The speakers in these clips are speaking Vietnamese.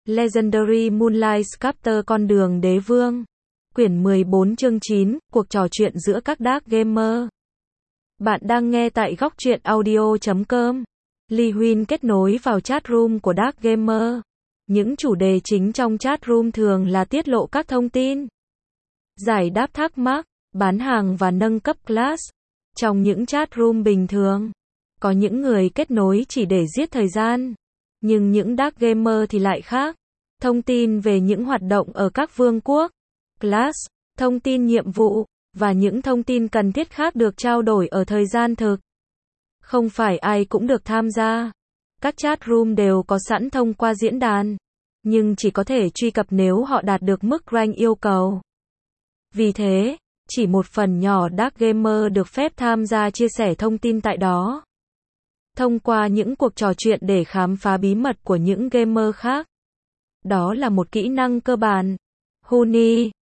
Legendary Moonlight Sculptor Con đường đế vương. Quyển 14 chương 9, cuộc trò chuyện giữa các dark gamer. Bạn đang nghe tại góc truyện audio.com. Lee Huynh kết nối vào chat room của dark gamer. Những chủ đề chính trong chat room thường là tiết lộ các thông tin, giải đáp thắc mắc, bán hàng và nâng cấp class. Trong những chat room bình thường, có những người kết nối chỉ để giết thời gian. Nhưng những dark gamer thì lại khác. Thông tin về những hoạt động ở các vương quốc, class, thông tin nhiệm vụ, và những thông tin cần thiết khác được trao đổi ở thời gian thực. Không phải ai cũng được tham gia. Các chat room đều có sẵn thông qua diễn đàn, nhưng chỉ có thể truy cập nếu họ đạt được mức rank yêu cầu. Vì thế, chỉ một phần nhỏ dark gamer được phép tham gia chia sẻ thông tin tại đó. Thông qua những cuộc trò chuyện để khám phá bí mật của những gamer khác. Đó là một kỹ năng cơ bản. Huni,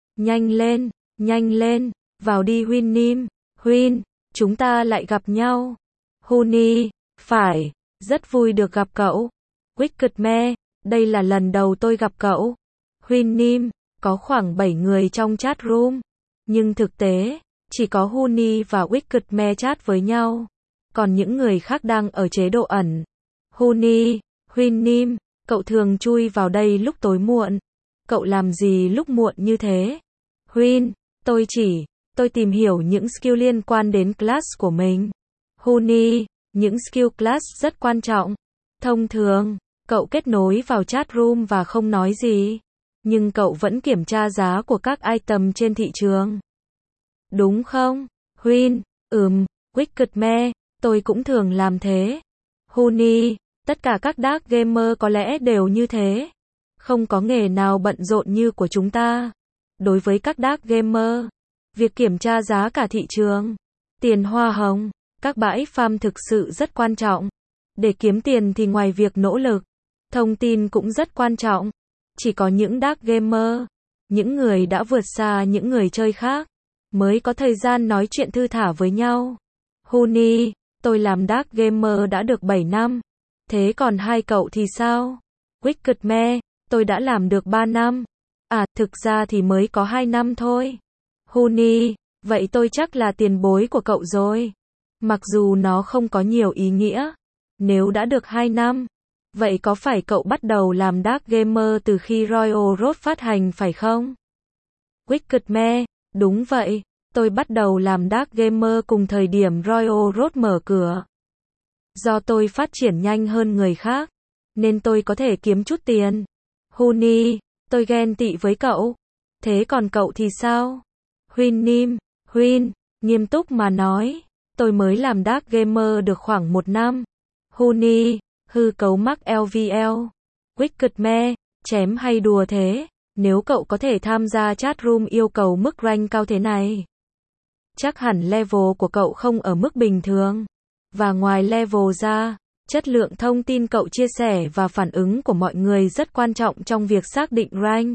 nhanh lên, vào đi Huynh. Huynh, chúng ta lại gặp nhau. Huni, phải, rất vui được gặp cậu. Wicked Me, đây là lần đầu tôi gặp cậu. Huynh, có khoảng 7 người trong chat room. Nhưng thực tế, chỉ có Huni và Wicked Me chat với nhau. Còn những người khác đang ở chế độ ẩn. Huni, Huynh, cậu thường chui vào đây lúc tối muộn. Cậu làm gì lúc muộn như thế? Huynh, tôi tìm hiểu những skill liên quan đến class của mình. Huni, những skill class rất quan trọng. Thông thường, cậu kết nối vào chat room và không nói gì. Nhưng cậu vẫn kiểm tra giá của các item trên thị trường. Đúng không? Huynh, Wicked Me, tôi cũng thường làm thế. Huni, tất cả các dark gamer có lẽ đều như thế. Không có nghề nào bận rộn như của chúng ta. Đối với các dark gamer, việc kiểm tra giá cả thị trường, tiền hoa hồng, các bãi farm thực sự rất quan trọng. Để kiếm tiền thì ngoài việc nỗ lực, thông tin cũng rất quan trọng. Chỉ có những dark gamer, những người đã vượt xa những người chơi khác, mới có thời gian nói chuyện thư thả với nhau. Huni, tôi làm dark gamer đã được 7 năm. Thế còn hai cậu thì sao? Wicked Me, tôi đã làm được 3 năm. À, thực ra thì mới có 2 năm thôi. Huni, vậy tôi chắc là tiền bối của cậu rồi. Mặc dù nó không có nhiều ý nghĩa. Nếu đã được 2 năm, vậy có phải cậu bắt đầu làm dark gamer từ khi Royal Road phát hành phải không? Wicked Me, đúng vậy, tôi bắt đầu làm dark gamer cùng thời điểm Royal Road mở cửa. Do tôi phát triển nhanh hơn người khác, nên tôi có thể kiếm chút tiền. Huni, tôi ghen tị với cậu. Thế còn cậu thì sao? Huynh, nghiêm túc mà nói, tôi mới làm dark gamer được khoảng 1 năm. Huni, hư cấu mắc LVL. Wicked Me, chém hay đùa thế? Nếu cậu có thể tham gia chat room yêu cầu mức rank cao thế này, chắc hẳn level của cậu không ở mức bình thường. Và ngoài level ra, chất lượng thông tin cậu chia sẻ và phản ứng của mọi người rất quan trọng trong việc xác định rank.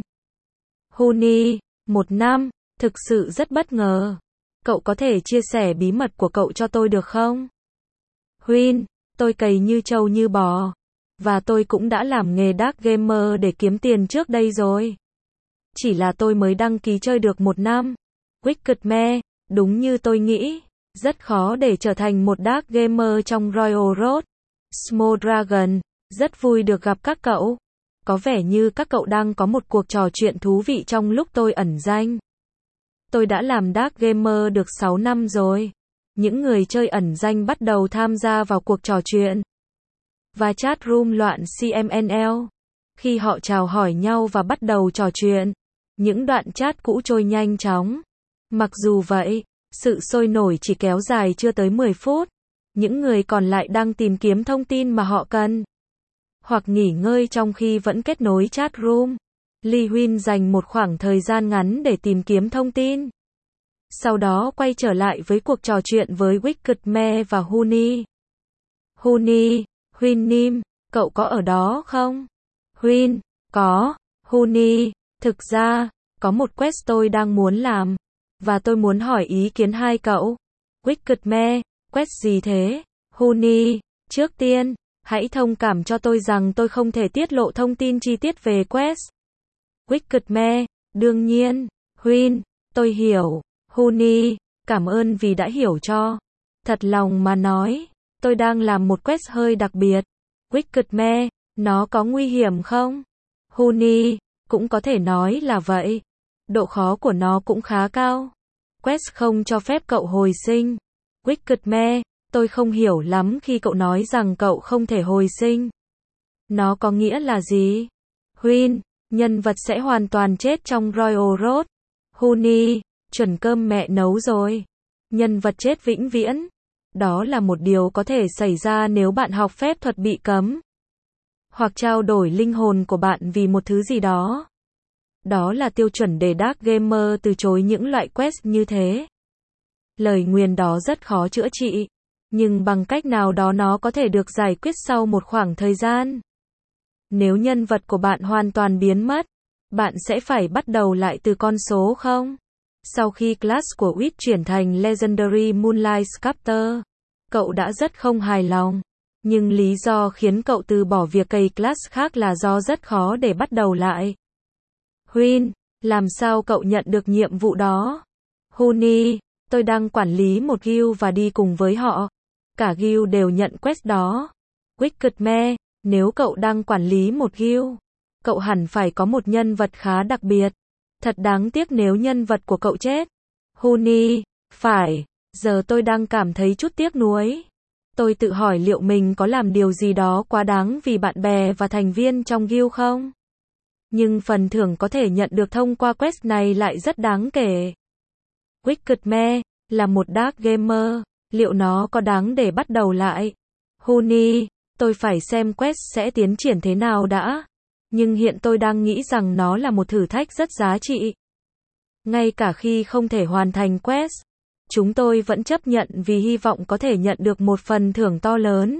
Huni, 1 năm, thực sự rất bất ngờ. Cậu có thể chia sẻ bí mật của cậu cho tôi được không? Huynh, tôi cày như trâu như bò. Và tôi cũng đã làm nghề dark gamer để kiếm tiền trước đây rồi. Chỉ là tôi mới đăng ký chơi được 1 năm. Wicked Me, đúng như tôi nghĩ. Rất khó để trở thành một dark gamer trong Royal Road. Small Dragon, rất vui được gặp các cậu. Có vẻ như các cậu đang có một cuộc trò chuyện thú vị trong lúc tôi ẩn danh. Tôi đã làm dark gamer được 6 năm rồi. Những người chơi ẩn danh bắt đầu tham gia vào cuộc trò chuyện. Và chat room loạn CMNL. Khi họ chào hỏi nhau và bắt đầu trò chuyện, những đoạn chat cũ trôi nhanh chóng. Mặc dù vậy, sự sôi nổi chỉ kéo dài chưa tới 10 phút. Những người còn lại đang tìm kiếm thông tin mà họ cần, hoặc nghỉ ngơi trong khi vẫn kết nối chat room. Lee Huynh dành một khoảng thời gian ngắn để tìm kiếm thông tin. Sau đó quay trở lại với cuộc trò chuyện với Wicked Me và Huni. Huni, Huynh, cậu có ở đó không? Huynh, có. Huni, thực ra, có một quest tôi đang muốn làm, và tôi muốn hỏi ý kiến hai cậu. Wicked Me, quest gì thế? Huni, trước tiên, Hãy thông cảm cho tôi rằng tôi không thể tiết lộ thông tin chi tiết về quest. Wickedme, đương nhiên. Huynh, tôi hiểu. Honey, cảm ơn vì đã hiểu cho. Thật lòng mà nói, tôi đang làm một quest hơi đặc biệt. Wickedme, nó có nguy hiểm không? Honey, cũng có thể nói là vậy. Độ khó của nó cũng khá cao. Quest không cho phép cậu hồi sinh. Wickedme, tôi không hiểu lắm khi cậu nói rằng cậu không thể hồi sinh. Nó có nghĩa là gì? Huynh, nhân vật sẽ hoàn toàn chết trong Royal Road. Honey, chuẩn cơm mẹ nấu rồi. Nhân vật chết vĩnh viễn. Đó là một điều có thể xảy ra nếu bạn học phép thuật bị cấm. Hoặc trao đổi linh hồn của bạn vì một thứ gì đó. Đó là tiêu chuẩn để Dark Gamer từ chối những loại quest như thế. Lời nguyền đó rất khó chữa trị. Nhưng bằng cách nào đó nó có thể được giải quyết sau một khoảng thời gian. Nếu nhân vật của bạn hoàn toàn biến mất, bạn sẽ phải bắt đầu lại từ con số 0. Sau khi class của Witch chuyển thành Legendary Moonlight Sculptor, cậu đã rất không hài lòng. Nhưng lý do khiến cậu từ bỏ việc cày class khác là do rất khó để bắt đầu lại. Huynh, làm sao cậu nhận được nhiệm vụ đó? Honey, tôi đang quản lý một guild và đi cùng với họ. Cả guild đều nhận quest đó. Wickedme, nếu cậu đang quản lý một guild, cậu hẳn phải có một nhân vật khá đặc biệt. Thật đáng tiếc nếu nhân vật của cậu chết. Honey, phải, giờ tôi đang cảm thấy chút tiếc nuối. Tôi tự hỏi liệu mình có làm điều gì đó quá đáng vì bạn bè và thành viên trong guild không? Nhưng phần thưởng có thể nhận được thông qua quest này lại rất đáng kể. Wickedme, là một Dark Gamer, liệu nó có đáng để bắt đầu lại? Honey, tôi phải xem quest sẽ tiến triển thế nào đã. Nhưng hiện tôi đang nghĩ rằng nó là một thử thách rất giá trị. Ngay cả khi không thể hoàn thành quest, chúng tôi vẫn chấp nhận vì hy vọng có thể nhận được một phần thưởng to lớn.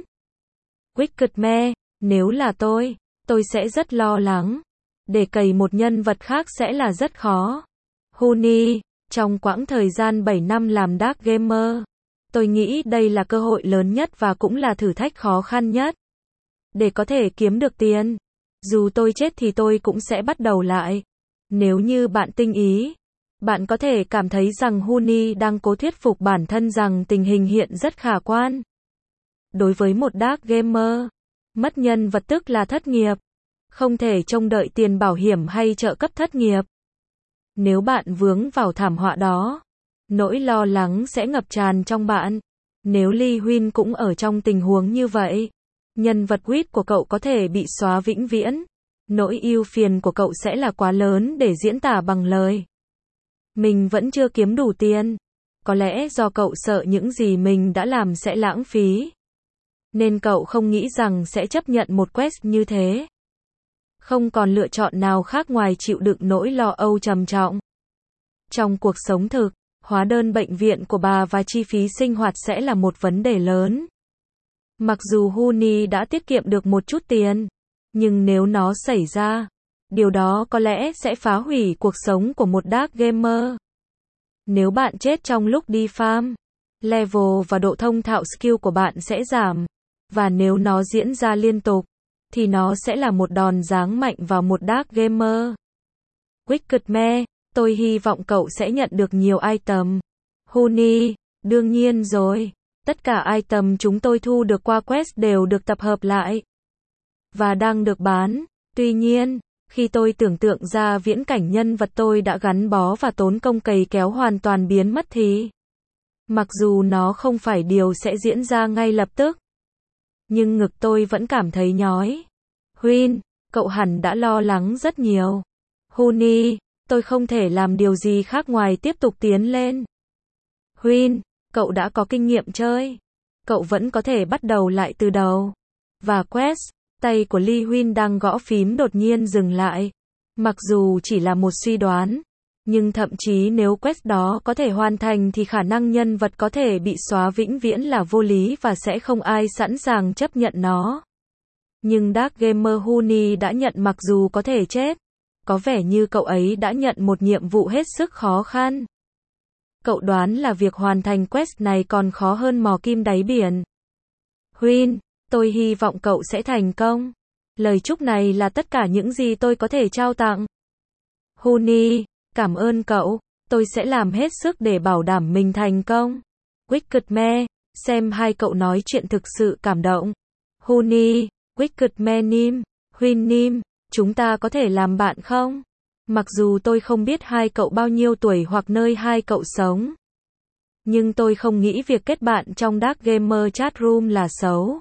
Wickedme, nếu là tôi sẽ rất lo lắng. Để cày một nhân vật khác sẽ là rất khó. Honey, trong quãng thời gian 7 năm làm Dark Gamer, tôi nghĩ đây là cơ hội lớn nhất và cũng là thử thách khó khăn nhất. Để có thể kiếm được tiền, dù tôi chết thì tôi cũng sẽ bắt đầu lại. Nếu như bạn tinh ý, bạn có thể cảm thấy rằng Honey đang cố thuyết phục bản thân rằng tình hình hiện rất khả quan. Đối với một Dark Gamer, mất nhân vật tức là thất nghiệp. Không thể trông đợi tiền bảo hiểm hay trợ cấp thất nghiệp. Nếu bạn vướng vào thảm họa đó, nỗi lo lắng sẽ ngập tràn trong bạn. Nếu Lee Huynh cũng ở trong tình huống như vậy, nhân vật Witch của cậu có thể bị xóa vĩnh viễn. Nỗi ưu phiền của cậu sẽ là quá lớn để diễn tả bằng lời. Mình vẫn chưa kiếm đủ tiền. Có lẽ do cậu sợ những gì mình đã làm sẽ lãng phí. Nên cậu không nghĩ rằng sẽ chấp nhận một quest như thế. Không còn lựa chọn nào khác ngoài chịu đựng nỗi lo âu trầm trọng. Trong cuộc sống thực, hóa đơn bệnh viện của bà và chi phí sinh hoạt sẽ là một vấn đề lớn. Mặc dù Honey đã tiết kiệm được một chút tiền, nhưng nếu nó xảy ra, điều đó có lẽ sẽ phá hủy cuộc sống của một Dark Gamer. Nếu bạn chết trong lúc đi farm, level và độ thông thạo skill của bạn sẽ giảm. Và nếu nó diễn ra liên tục, thì nó sẽ là một đòn giáng mạnh vào một Dark Gamer. Wickedme, tôi hy vọng cậu sẽ nhận được nhiều item. Honey, đương nhiên rồi. Tất cả item chúng tôi thu được qua quest đều được tập hợp lại và đang được bán. Tuy nhiên, khi tôi tưởng tượng ra viễn cảnh nhân vật tôi đã gắn bó và tốn công cày kéo hoàn toàn biến mất thì, mặc dù nó không phải điều sẽ diễn ra ngay lập tức, nhưng ngực tôi vẫn cảm thấy nhói. Huynh, cậu hẳn đã lo lắng rất nhiều. Honey, tôi không thể làm điều gì khác ngoài tiếp tục tiến lên. Huynh, cậu đã có kinh nghiệm chơi. Cậu vẫn có thể bắt đầu lại từ đầu. Và quest, tay của Lee Huynh đang gõ phím đột nhiên dừng lại. Mặc dù chỉ là một suy đoán, nhưng thậm chí nếu quest đó có thể hoàn thành thì khả năng nhân vật có thể bị xóa vĩnh viễn là vô lý và sẽ không ai sẵn sàng chấp nhận nó. Nhưng Dark Gamer Honey đã nhận mặc dù có thể chết. Có vẻ như cậu ấy đã nhận một nhiệm vụ hết sức khó khăn. Cậu đoán là việc hoàn thành quest này còn khó hơn mò kim đáy biển. Huynh, Tôi hy vọng cậu sẽ thành công. Lời chúc này là tất cả những gì tôi có thể trao tặng. Honey, cảm ơn cậu. Tôi sẽ làm hết sức để bảo đảm mình thành công. Wicked Me, xem hai cậu nói chuyện thực sự cảm động. Honey, Wicked Me Nim, Huyên Nim, chúng ta có thể làm bạn không? Mặc dù tôi không biết hai cậu bao nhiêu tuổi hoặc nơi hai cậu sống. Nhưng tôi không nghĩ việc kết bạn trong Dark Gamer Chat Room là xấu.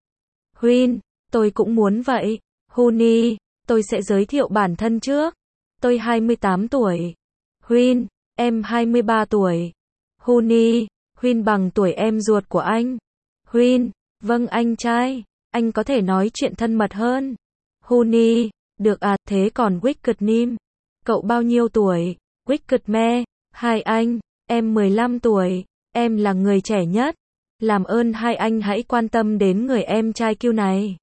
Huyên, tôi cũng muốn vậy. Honey, tôi sẽ giới thiệu bản thân trước. Tôi 28 tuổi. Huyên, em 23 tuổi. Honey, Huyên bằng tuổi em ruột của anh. Huyên, vâng anh trai, anh có thể nói chuyện thân mật hơn. Honey, được à, thế còn Wicked Nim, cậu bao nhiêu tuổi? Wicked Me, hai anh, em 15 tuổi, em là người trẻ nhất. Làm ơn hai anh hãy quan tâm đến người em trai cute này.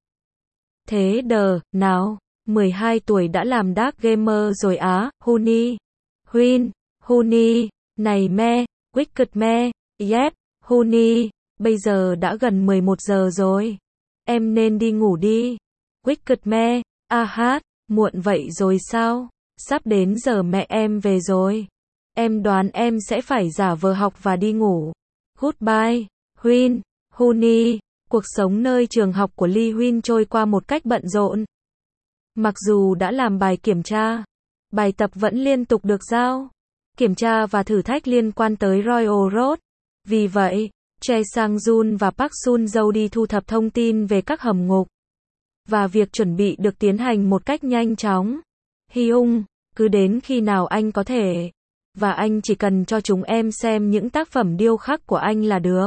Thế đờ, nào, 12 tuổi đã làm Dark Gamer rồi á, Honey. Huyên, Honey, này Me, Wicked Me, yes, Honey, bây giờ đã gần 11 giờ rồi. Em nên đi ngủ đi. Wicked Me, hát, muộn vậy rồi sao? Sắp đến giờ mẹ em về rồi. Em đoán em sẽ phải giả vờ học và đi ngủ. Goodbye, Huyên, Honey. Cuộc sống nơi trường học của Lee Huyên trôi qua một cách bận rộn. Mặc dù đã làm bài kiểm tra, bài tập vẫn liên tục được giao. Kiểm tra và thử thách liên quan tới Royal Road. Vì vậy, Chae Sang-jun và Park Sun-yeol đi thu thập thông tin về các hầm ngục. Và việc chuẩn bị được tiến hành một cách nhanh chóng. Hyung, cứ đến khi nào anh có thể. Và anh chỉ cần cho chúng em xem những tác phẩm điêu khắc của anh là được.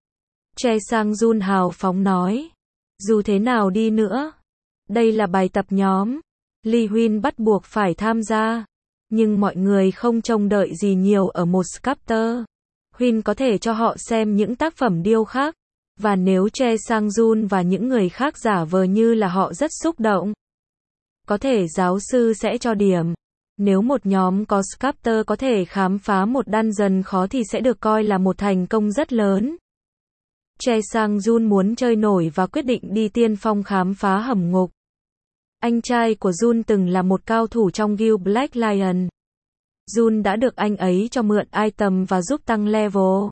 Chae Sang-jun hào phóng nói. Dù thế nào đi nữa, đây là bài tập nhóm. Lee Huyên bắt buộc phải tham gia. Nhưng mọi người không trông đợi gì nhiều ở một sculptor. Huyên có thể cho họ xem những tác phẩm điêu khắc. Và nếu Chae Sang-jun và những người khác giả vờ như là họ rất xúc động, có thể giáo sư sẽ cho điểm. Nếu một nhóm có sculptor có thể khám phá một dungeon khó thì sẽ được coi là một thành công rất lớn. Chae Sang-jun muốn chơi nổi và quyết định đi tiên phong khám phá hầm ngục. Anh trai của Jun từng là một cao thủ trong guild Black Lion. Jun đã được anh ấy cho mượn item và giúp tăng level.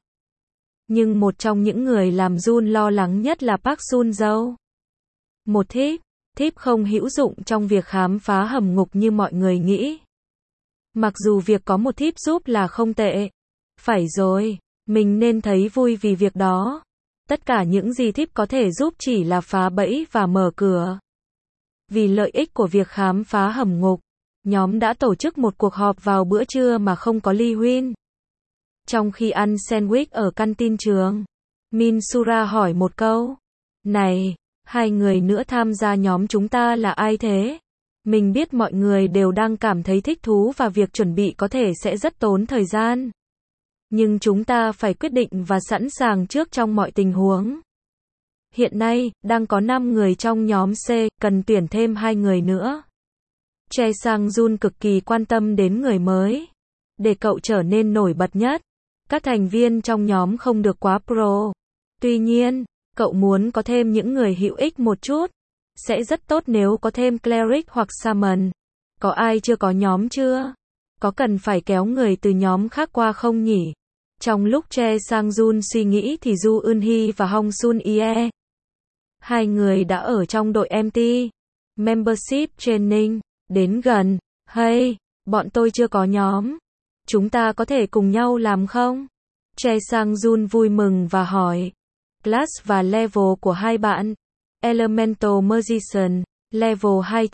Nhưng một trong những người làm Jun lo lắng nhất là Park Sun-yeol. Một tip không hữu dụng trong việc khám phá hầm ngục như mọi người nghĩ. Mặc dù việc có một tip giúp là không tệ. Phải rồi, mình nên thấy vui vì việc đó. Tất cả những gì tip có thể giúp chỉ là phá bẫy và mở cửa. Vì lợi ích của việc khám phá hầm ngục, nhóm đã tổ chức một cuộc họp vào bữa trưa mà không có Lee Huyên. Trong khi ăn sandwich ở canteen trường, Min Sura hỏi một câu. Này, hai người nữa tham gia nhóm chúng ta là ai thế? Mình biết mọi người đều đang cảm thấy thích thú và việc chuẩn bị có thể sẽ rất tốn thời gian. Nhưng chúng ta phải quyết định và sẵn sàng trước trong mọi tình huống. Hiện nay, đang có 5 người trong nhóm C, cần tuyển thêm 2 người nữa. Chae Sang-jun cực kỳ quan tâm đến người mới. Để cậu trở nên nổi bật nhất, các thành viên trong nhóm không được quá pro. Tuy nhiên, cậu muốn có thêm những người hữu ích một chút. Sẽ rất tốt nếu có thêm cleric hoặc shaman. Có ai chưa có nhóm chưa? Có cần phải kéo người từ nhóm khác qua không nhỉ? Trong lúc Chae Sang-jun suy nghĩ thì Ju Eun-hee và Hong Sun-ye, hai người đã ở trong đội MT Membership Training, đến gần. Hey, bọn tôi chưa có nhóm. Chúng ta có thể cùng nhau làm không? Chae Sang-jun vui mừng và hỏi. Class và level của hai bạn. Elemental Magician, level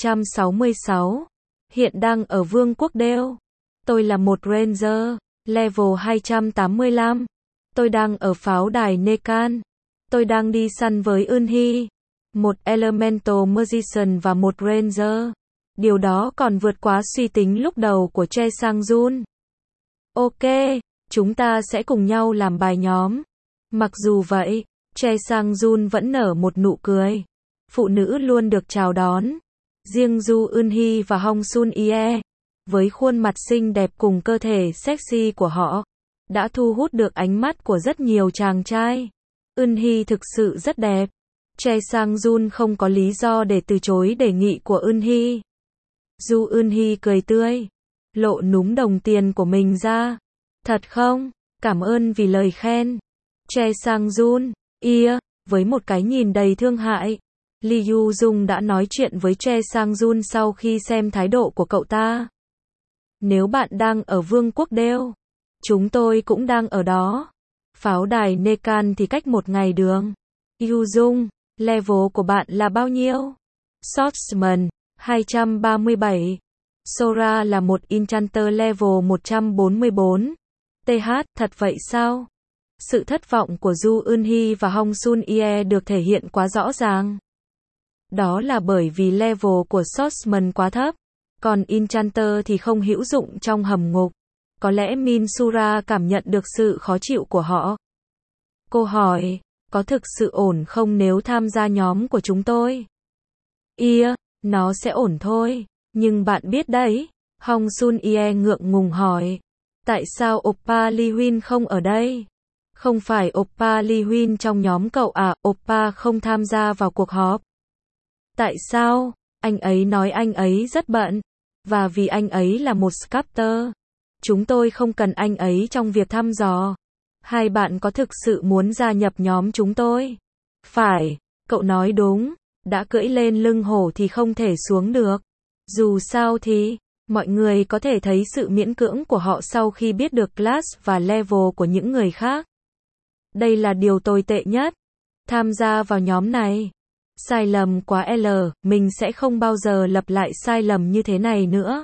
266. Hiện đang ở Vương quốc Đeo. Tôi là một Ranger, level 285. Tôi đang ở pháo đài Nekan. Tôi đang đi săn với Eun-hee. Một Elemental Magician và một Ranger. Điều đó còn vượt quá suy tính lúc đầu của Chae Sang-jun. Ok, chúng ta sẽ cùng nhau làm bài nhóm. Mặc dù vậy, Chae Sang-jun vẫn nở một nụ cười. Phụ nữ luôn được chào đón. Riêng Ju Eun-hee và Hong Sun-ye, với khuôn mặt xinh đẹp cùng cơ thể sexy của họ, đã thu hút được ánh mắt của rất nhiều chàng trai. Eun-hee thực sự rất đẹp. Chae Sang-jun không có lý do để từ chối đề nghị của Eun-hee. Du Eun-hee cười tươi, lộ núm đồng tiền của mình ra. Thật không? Cảm ơn vì lời khen. Chae Sang-jun, với một cái nhìn đầy thương hại. Lee Yu-jung đã nói chuyện với Chae Sang-jun sau khi xem thái độ của cậu ta. Nếu bạn đang ở Vương quốc Đêu, chúng tôi cũng đang ở đó. Pháo đài Nekan thì cách 1 ngày đường. Yu-jung, level của bạn là bao nhiêu? Swordsman, 237. Sora là một Enchanter level 144. TH, thật vậy sao? Sự thất vọng của Ju Eun-hee và Hong Sun-ye được thể hiện quá rõ ràng. Đó là bởi vì level của Swordsman quá thấp, còn Enchanter thì không hữu dụng trong hầm ngục. Có lẽ Min Sura cảm nhận được sự khó chịu của họ. Cô hỏi, có thực sự ổn không nếu tham gia nhóm của chúng tôi? Nó sẽ ổn thôi, nhưng bạn biết đấy. Hong Sun-ye ngượng ngùng hỏi, tại sao Oppa Lee Huynh không ở đây? Không phải Oppa Lee Huynh trong nhóm cậu à? Oppa không tham gia vào cuộc họp. Tại sao? Anh ấy nói anh ấy rất bận, và vì anh ấy là một sculptor, chúng tôi không cần anh ấy trong việc thăm dò. Hai bạn có thực sự muốn gia nhập nhóm chúng tôi? Phải, cậu nói đúng, đã cưỡi lên lưng hổ thì không thể xuống được. Dù sao thì, mọi người có thể thấy sự miễn cưỡng của họ sau khi biết được class và level của những người khác. Đây là điều tồi tệ nhất. Tham gia vào nhóm này. Sai lầm quá mình sẽ không bao giờ lặp lại sai lầm như thế này nữa.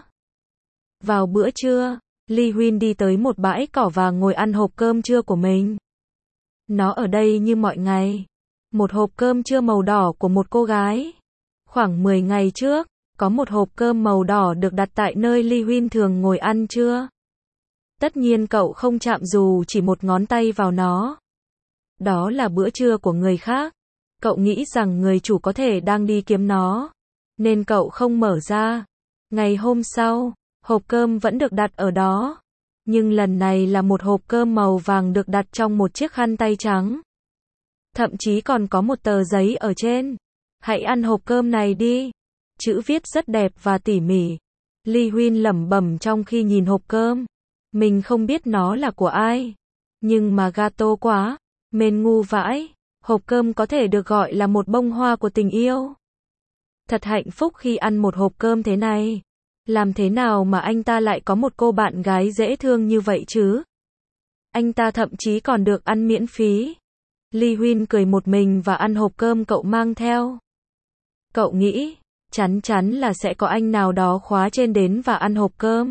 Vào bữa trưa, Lee Huynh đi tới một bãi cỏ và ngồi ăn hộp cơm trưa của mình. Nó ở đây như mọi ngày. Một hộp cơm trưa màu đỏ của một cô gái. Khoảng 10 ngày trước, có một hộp cơm màu đỏ được đặt tại nơi Lee Huynh thường ngồi ăn trưa. Tất nhiên cậu không chạm dù chỉ một ngón tay vào nó. Đó là bữa trưa của người khác. Cậu nghĩ rằng người chủ có thể đang đi kiếm nó, nên cậu không mở ra. Ngày hôm sau, hộp cơm vẫn được đặt ở đó. Nhưng lần này là một hộp cơm màu vàng được đặt trong một chiếc khăn tay trắng. Thậm chí còn có một tờ giấy ở trên. Hãy ăn hộp cơm này đi. Chữ viết rất đẹp và tỉ mỉ. Lee Huynh lẩm bẩm trong khi nhìn hộp cơm. Mình không biết nó là của ai. Nhưng mà gato quá. Mên ngu vãi. Hộp cơm có thể được gọi là một bông hoa của tình yêu. Thật hạnh phúc khi ăn một hộp cơm thế này. Làm thế nào mà anh ta lại có một cô bạn gái dễ thương như vậy chứ? Anh ta thậm chí còn được ăn miễn phí. Lee Huynh cười một mình và ăn hộp cơm cậu mang theo. Cậu nghĩ, chắn chắn là sẽ có anh nào đó khóa trên đến và ăn hộp cơm.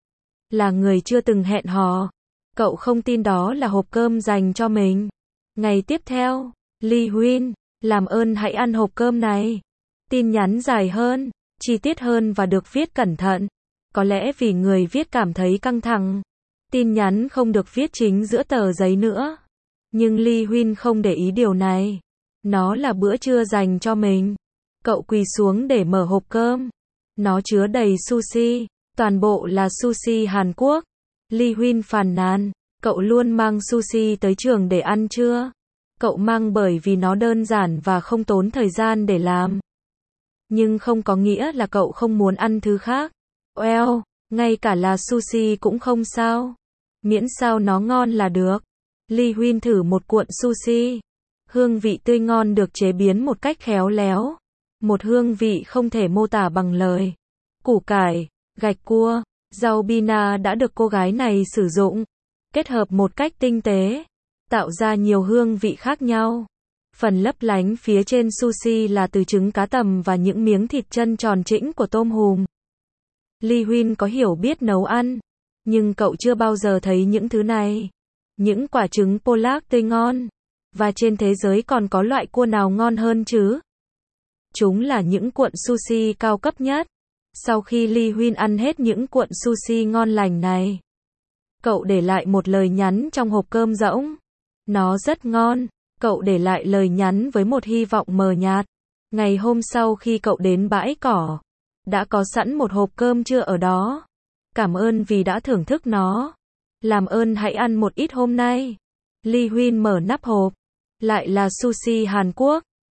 Là người chưa từng hẹn hò. Cậu không tin đó là hộp cơm dành cho mình. Ngày tiếp theo, Lee Huynh, làm ơn hãy ăn hộp cơm này. Tin nhắn dài hơn, chi tiết hơn và được viết cẩn thận. Có lẽ vì người viết cảm thấy căng thẳng. Tin nhắn không được viết chính giữa tờ giấy nữa. Nhưng Lee Huynh không để ý điều này. Nó là bữa trưa dành cho mình. Cậu quỳ xuống để mở hộp cơm. Nó chứa đầy sushi. Toàn bộ là sushi Hàn Quốc. Lee Huynh phàn nàn. Cậu luôn mang sushi tới trường để ăn trưa. Cậu mang bởi vì nó đơn giản và không tốn thời gian để làm. Nhưng không có nghĩa là cậu không muốn ăn thứ khác. Well, ngay cả là sushi cũng không sao. Miễn sao nó ngon là được. Lee Huynh thử một cuộn sushi. Hương vị tươi ngon được chế biến một cách khéo léo. Một hương vị không thể mô tả bằng lời. Củ cải, gạch cua, rau bina đã được cô gái này sử dụng. Kết hợp một cách tinh tế. Tạo ra nhiều hương vị khác nhau. Phần lấp lánh phía trên sushi là từ trứng cá tầm và những miếng thịt chân tròn trĩnh của tôm hùm. Lee Huynh có hiểu biết nấu ăn. Nhưng cậu chưa bao giờ thấy những thứ này. Những quả trứng Pollock tươi ngon. Và trên thế giới còn có loại cua nào ngon hơn chứ? Chúng là những cuộn sushi cao cấp nhất. Sau khi Lee Huynh ăn hết những cuộn sushi ngon lành này, cậu để lại một lời nhắn trong hộp cơm rỗng. Nó rất ngon. Cậu để lại lời nhắn với một hy vọng mờ nhạt. Ngày hôm sau khi cậu đến bãi cỏ, đã có sẵn một hộp cơm trưa ở đó. Cảm ơn vì đã thưởng thức nó. Làm ơn hãy ăn một ít hôm nay. Lee Huynh mở nắp hộp. Lại là sushi Hàn Quốc.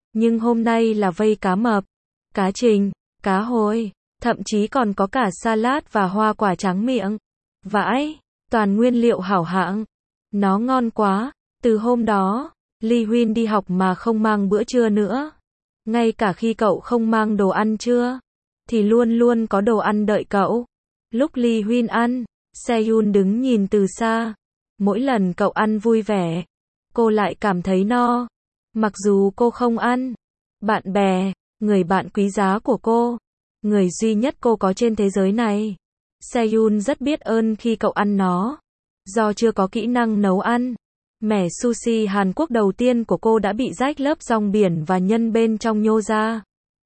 Nhưng hôm nay là vây cá mập, cá trình, cá hồi, thậm chí còn có cả salad và hoa quả tráng miệng. Vãi, toàn nguyên liệu hảo hạng. Nó ngon quá. Từ hôm đó, Lee Huyên đi học mà không mang bữa trưa nữa. Ngay cả khi cậu không mang đồ ăn trưa, thì luôn luôn có đồ ăn đợi cậu. Lúc Lee Huyên ăn, Seyun đứng nhìn từ xa. Mỗi lần cậu ăn vui vẻ, cô lại cảm thấy no. Mặc dù cô không ăn. Bạn bè, người bạn quý giá của cô, người duy nhất cô có trên thế giới này. Seyun rất biết ơn khi cậu ăn nó. Do chưa có kỹ năng nấu ăn, mẻ sushi Hàn Quốc đầu tiên của cô đã bị rách lớp rong biển và nhân bên trong nhô ra.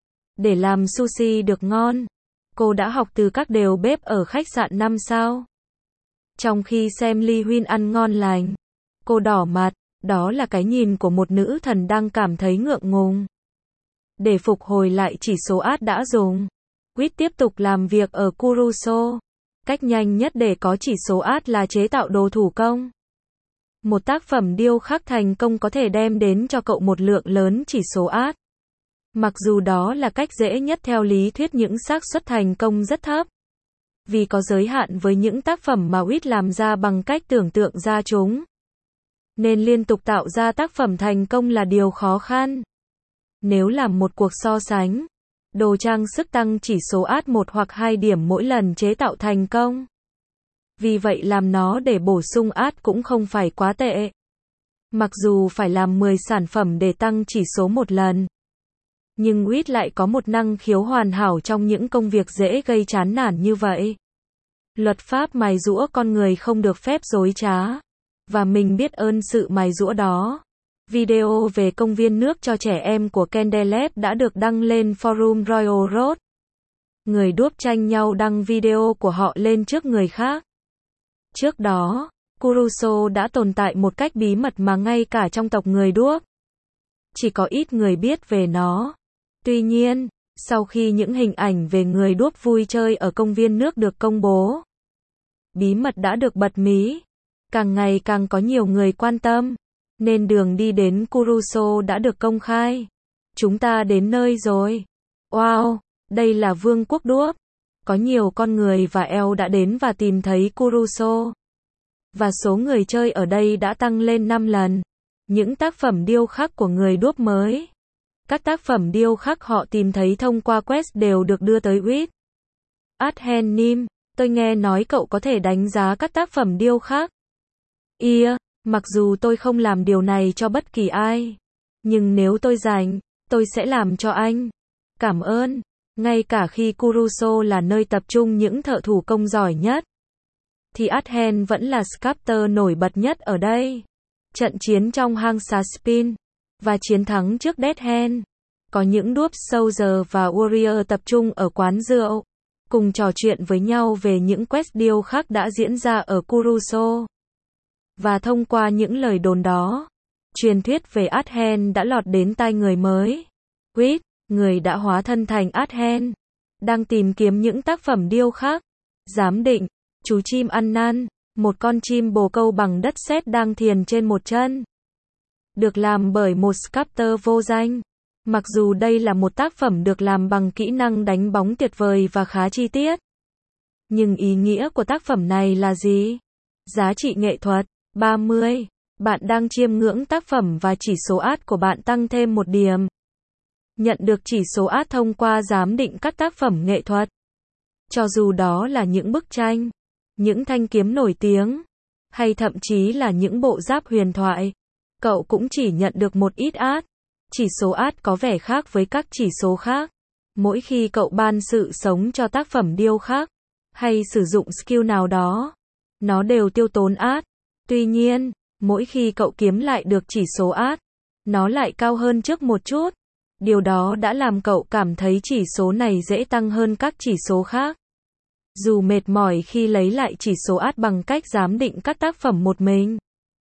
Để làm sushi được ngon, cô đã học từ các đầu bếp ở khách sạn 5 sao. Trong khi xem Lee Huyên ăn ngon lành, cô đỏ mặt. Đó là cái nhìn của một nữ thần đang cảm thấy ngượng ngùng. Để phục hồi lại chỉ số át đã dùng, Quýt tiếp tục làm việc ở Kuruso. Cách nhanh nhất để có chỉ số át là chế tạo đồ thủ công. Một tác phẩm điêu khắc thành công có thể đem đến cho cậu một lượng lớn chỉ số át. Mặc dù đó là cách dễ nhất theo lý thuyết, những xác suất thành công rất thấp. Vì có giới hạn với những tác phẩm mà Quýt làm ra bằng cách tưởng tượng ra chúng. Nên liên tục tạo ra tác phẩm thành công là điều khó khăn. Nếu làm một cuộc so sánh, đồ trang sức tăng chỉ số át 1 hoặc 2 điểm mỗi lần chế tạo thành công. Vì vậy làm nó để bổ sung át cũng không phải quá tệ. Mặc dù phải làm 10 sản phẩm để tăng chỉ số một lần. Nhưng Quýt lại có một năng khiếu hoàn hảo trong những công việc dễ gây chán nản như vậy. Luật pháp mài giũa con người không được phép dối trá. Và mình biết ơn sự mài giũa đó. Video về công viên nước cho trẻ em của Candelet đã được đăng lên forum Royal Road. Người đuốc tranh nhau đăng video của họ lên trước người khác. Trước đó, Kuruso đã tồn tại một cách bí mật mà ngay cả trong tộc người đuốc, chỉ có ít người biết về nó. Tuy nhiên, sau khi những hình ảnh về người đuốc vui chơi ở công viên nước được công bố, bí mật đã được bật mí. Càng ngày càng có nhiều người quan tâm, nên đường đi đến Kuruso đã được công khai. Chúng ta đến nơi rồi. Wow, đây là vương quốc đuốc. Có nhiều con người và eo đã đến và tìm thấy Kuruso. Và số người chơi ở đây đã tăng lên 5 lần. Những tác phẩm điêu khắc của người đuốc mới. Các tác phẩm điêu khắc họ tìm thấy thông qua quest đều được đưa tới Quýt. Adhen Nim, tôi nghe nói cậu có thể đánh giá các tác phẩm điêu khắc. Mặc dù tôi không làm điều này cho bất kỳ ai. Nhưng nếu tôi rảnh, tôi sẽ làm cho anh. Cảm ơn. Ngay cả khi Kuruso là nơi tập trung những thợ thủ công giỏi nhất, thì Adhen vẫn là sculptor nổi bật nhất ở đây. Trận chiến trong hang Saspin và chiến thắng trước Dead Hand. Có những Dwarf Soldier và Warrior tập trung ở quán rượu, cùng trò chuyện với nhau về những quest điêu khắc đã diễn ra ở Kuruso. Và thông qua những lời đồn đó, truyền thuyết về Adhen đã lọt đến tai người mới. Quýt, người đã hóa thân thành Adhen, đang tìm kiếm những tác phẩm điêu khắc. Giám định, chú chim ăn năn, một con chim bồ câu bằng đất sét đang thiền trên một chân. Được làm bởi một sculptor vô danh. Mặc dù đây là một tác phẩm được làm bằng kỹ năng đánh bóng tuyệt vời và khá chi tiết. Nhưng ý nghĩa của tác phẩm này là gì? Giá trị nghệ thuật 30. Bạn đang chiêm ngưỡng tác phẩm và chỉ số át của bạn tăng thêm 1 điểm. Nhận được chỉ số át thông qua giám định các tác phẩm nghệ thuật. Cho dù đó là những bức tranh, những thanh kiếm nổi tiếng, hay thậm chí là những bộ giáp huyền thoại, cậu cũng chỉ nhận được một ít át. Chỉ số át có vẻ khác với các chỉ số khác. Mỗi khi cậu ban sự sống cho tác phẩm điêu khắc, hay sử dụng skill nào đó, nó đều tiêu tốn át. Tuy nhiên, mỗi khi cậu kiếm lại được chỉ số át, nó lại cao hơn trước một chút. Điều đó đã làm cậu cảm thấy chỉ số này dễ tăng hơn các chỉ số khác. Dù mệt mỏi khi lấy lại chỉ số át bằng cách giám định các tác phẩm một mình,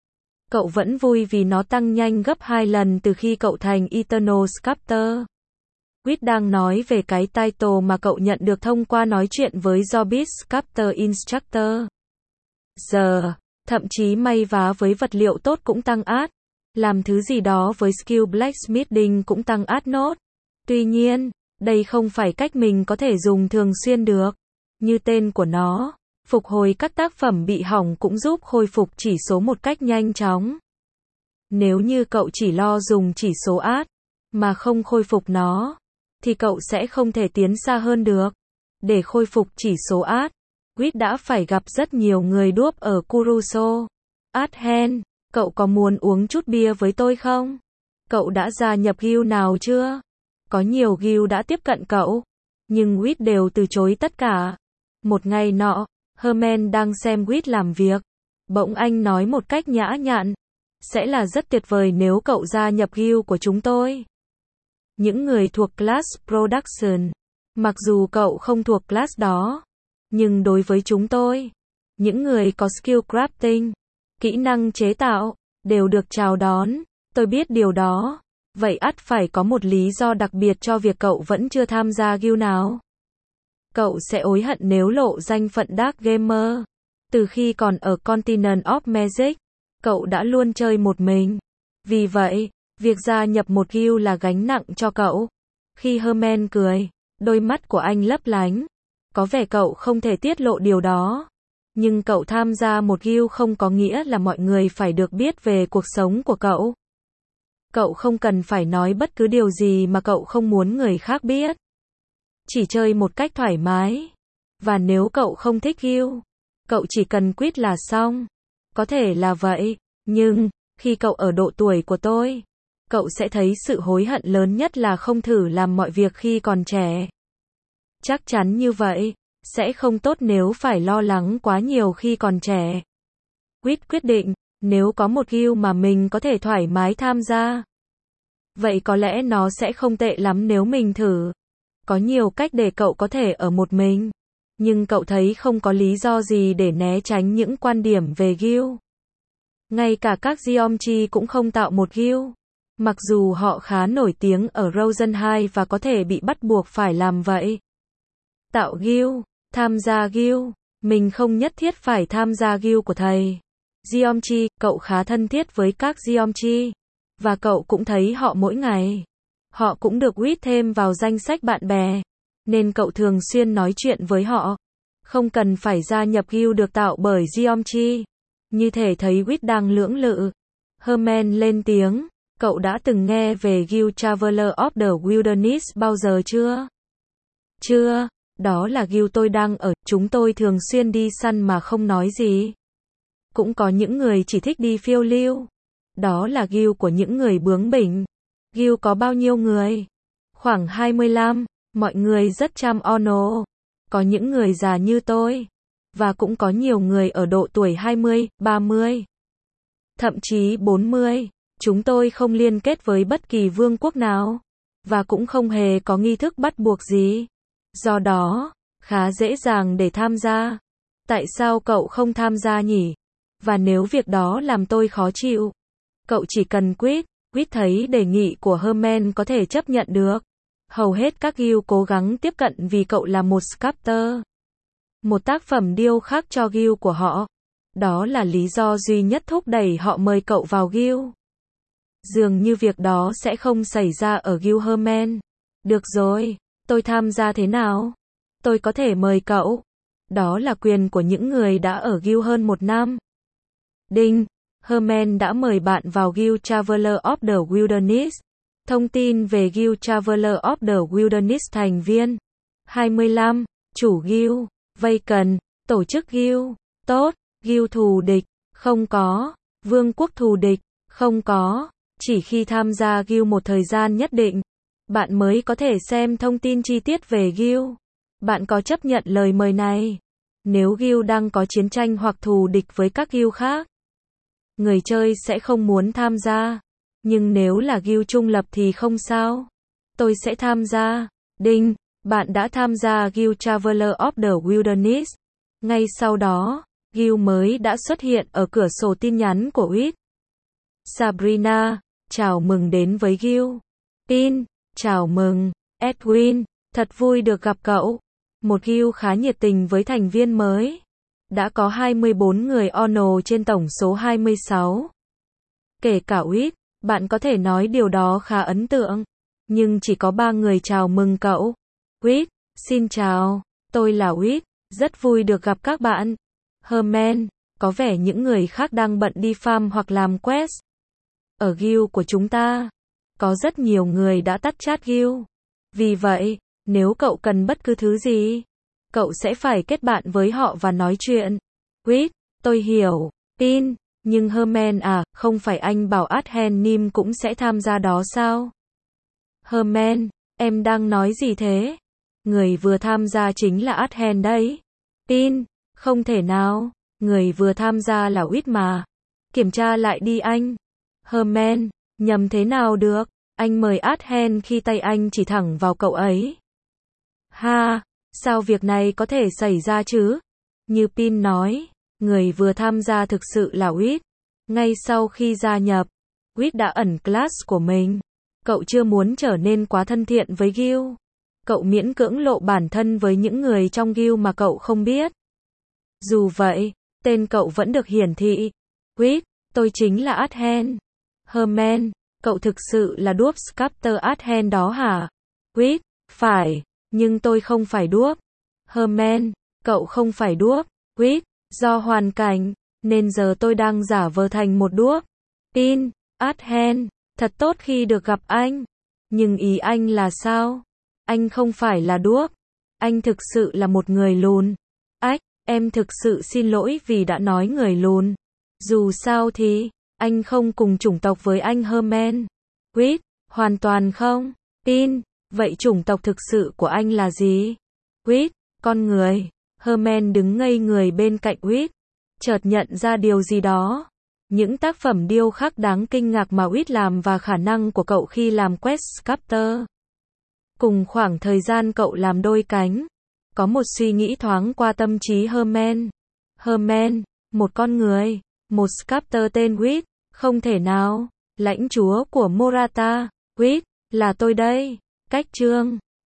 cậu vẫn vui vì nó tăng nhanh gấp 2 lần từ khi cậu thành Eternal Sculptor. Quýt đang nói về cái title mà cậu nhận được thông qua nói chuyện với Jobbis Sculptor Instructor. Giờ, thậm chí may vá với vật liệu tốt cũng tăng át. Làm thứ gì đó với skill blacksmithing cũng tăng át nốt. Tuy nhiên, đây không phải cách mình có thể dùng thường xuyên được. Như tên của nó, phục hồi các tác phẩm bị hỏng cũng giúp khôi phục chỉ số một cách nhanh chóng. Nếu như cậu chỉ lo dùng chỉ số át, mà không khôi phục nó, thì cậu sẽ không thể tiến xa hơn được. Để khôi phục chỉ số át, Quýt đã phải gặp rất nhiều người đúp ở Kuruso. Adhen, cậu có muốn uống chút bia với tôi không? Cậu đã gia nhập guild nào chưa? Có nhiều guild đã tiếp cận cậu, nhưng Quýt đều từ chối tất cả. Một ngày nọ, Herman đang xem Quýt làm việc. Bỗng anh nói một cách nhã nhặn, sẽ là rất tuyệt vời nếu cậu gia nhập guild của chúng tôi. Những người thuộc class production, mặc dù cậu không thuộc class đó, nhưng đối với chúng tôi, những người có skill crafting, kỹ năng chế tạo, đều được chào đón. Tôi biết điều đó. Vậy ắt phải có một lý do đặc biệt cho việc cậu vẫn chưa tham gia guild nào. Cậu sẽ hối hận nếu lộ danh phận Dark Gamer. Từ khi còn ở Continent of Magic, cậu đã luôn chơi một mình. Vì vậy, việc gia nhập một guild là gánh nặng cho cậu. Khi Herman cười, đôi mắt của anh lấp lánh. Có vẻ cậu không thể tiết lộ điều đó. Nhưng cậu tham gia một guild không có nghĩa là mọi người phải được biết về cuộc sống của cậu. Cậu không cần phải nói bất cứ điều gì mà cậu không muốn người khác biết. Chỉ chơi một cách thoải mái. Và nếu cậu không thích guild, cậu chỉ cần quit là xong. Có thể là vậy, nhưng khi cậu ở độ tuổi của tôi, cậu sẽ thấy sự hối hận lớn nhất là không thử làm mọi việc khi còn trẻ. Chắc chắn như vậy, sẽ không tốt nếu phải lo lắng quá nhiều khi còn trẻ. Quýt quyết định, nếu có một guild mà mình có thể thoải mái tham gia, vậy có lẽ nó sẽ không tệ lắm nếu mình thử. Có nhiều cách để cậu có thể ở một mình, nhưng cậu thấy không có lý do gì để né tránh những quan điểm về guild. Ngay cả các Geomchi cũng không tạo một guild, mặc dù họ khá nổi tiếng ở Rosenheim và có thể bị bắt buộc phải làm vậy. Tạo guild, tham gia guild, mình không nhất thiết phải tham gia guild của thầy Geomchi, cậu khá thân thiết với các Geomchi, và cậu cũng thấy họ mỗi ngày. Họ cũng được Quýt thêm vào danh sách bạn bè, nên cậu thường xuyên nói chuyện với họ. Không cần phải gia nhập guild được tạo bởi Geomchi. Như thể thấy Quýt đang lưỡng lự, Herman lên tiếng, cậu đã từng nghe về guild Traveler of the Wilderness bao giờ chưa? Chưa, đó là guild tôi đang ở, chúng tôi thường xuyên đi săn mà không nói gì. Cũng có những người chỉ thích đi phiêu lưu. Đó là guild của những người bướng bỉnh. Guild có bao nhiêu người? Khoảng 25, mọi người rất chăm ono. Có những người già như tôi, và cũng có nhiều người ở độ tuổi 20, 30, thậm chí 40. Chúng tôi không liên kết với bất kỳ vương quốc nào, và cũng không hề có nghi thức bắt buộc gì. Do đó, khá dễ dàng để tham gia. Tại sao cậu không tham gia nhỉ? Và nếu việc đó làm tôi khó chịu, cậu chỉ cần quit. Quýt thấy đề nghị của Herman có thể chấp nhận được. Hầu hết các guild cố gắng tiếp cận vì cậu là một sculptor, một tác phẩm điêu khắc cho guild của họ. Đó là lý do duy nhất thúc đẩy họ mời cậu vào guild. Dường như việc đó sẽ không xảy ra ở guild Herman. Được rồi, tôi tham gia thế nào? Tôi có thể mời cậu. Đó là quyền của những người đã ở guild hơn một năm. Đinh, Herman đã mời bạn vào guild Traveler of the Wilderness. Thông tin về guild Traveler of the Wilderness. Thành viên 25. Chủ guild Vacant. Tổ chức guild. Tốt. Guild thù địch. Không có. Vương quốc thù địch. Không có. Chỉ khi tham gia guild một thời gian nhất định, bạn mới có thể xem thông tin chi tiết về guild. Bạn có chấp nhận lời mời này? Nếu guild đang có chiến tranh hoặc thù địch với các guild khác, người chơi sẽ không muốn tham gia. Nhưng nếu là guild trung lập thì không sao. Tôi sẽ tham gia. Đinh, bạn đã tham gia guild Traveler of the Wilderness. Ngay sau đó, guild mới đã xuất hiện ở cửa sổ tin nhắn của Quýt. Sabrina, chào mừng đến với guild. Pin, chào mừng. Edwin, thật vui được gặp cậu. Một guild khá nhiệt tình với thành viên mới. Đã có 24 người ono trên tổng số 26. Kể cả Quýt, Bạn có thể nói điều đó khá ấn tượng. Nhưng chỉ có 3 người chào mừng cậu. Whit, xin chào, tôi là Whit, rất vui được gặp các bạn. Herman, có vẻ những người khác đang bận đi farm hoặc làm quest. Ở guild của chúng ta, có rất nhiều người đã tắt chat guild. Vì vậy, nếu cậu cần bất cứ thứ gì, cậu sẽ phải kết bạn với họ và nói chuyện. Whit, tôi hiểu. Pin, nhưng Herman à, không phải anh bảo Adhen Nim cũng sẽ tham gia đó sao? Herman, em đang nói gì thế? Người vừa tham gia chính là Adhen đấy. Pin, không thể nào, người vừa tham gia là Whit mà. Kiểm tra lại đi anh. Herman, nhầm thế nào được, anh mời Adhen khi tay anh chỉ thẳng vào cậu ấy. Ha, sao việc này có thể xảy ra chứ? Như Pin nói, người vừa tham gia thực sự là Whit. Ngay sau khi gia nhập, Whit đã ẩn class của mình. Cậu chưa muốn trở nên quá thân thiện với guild. Cậu miễn cưỡng lộ bản thân với những người trong guild mà cậu không biết. Dù vậy, tên cậu vẫn được hiển thị. Whit, tôi chính là Adhen. Herman, cậu thực sự là Dwarf Sculptor Adhen đó hả? Whit, phải, nhưng tôi không phải Dwarf. Herman, cậu không phải Dwarf. Whit, do hoàn cảnh, nên giờ tôi đang giả vờ thành một Dwarf. Pin, Adhen, thật tốt khi được gặp anh. Nhưng ý anh là sao? Anh không phải là Dwarf. Anh thực sự là một người lùn. Ách, em thực sự xin lỗi vì đã nói người lùn. Dù sao thì, anh không cùng chủng tộc với anh Herman. Whit, hoàn toàn không. Pin, vậy chủng tộc thực sự của anh là gì? Whit, con người. Herman đứng ngây người bên cạnh Whit, chợt nhận ra điều gì đó. Những tác phẩm điêu khắc đáng kinh ngạc mà Whit làm và khả năng của cậu khi làm quest sculptor. Cùng khoảng thời gian cậu làm đôi cánh, có một suy nghĩ thoáng qua tâm trí Herman. Herman, một con người, một sculptor tên Whit, không thể nào, lãnh chúa của Morata. Whit, là tôi đây. Cách chương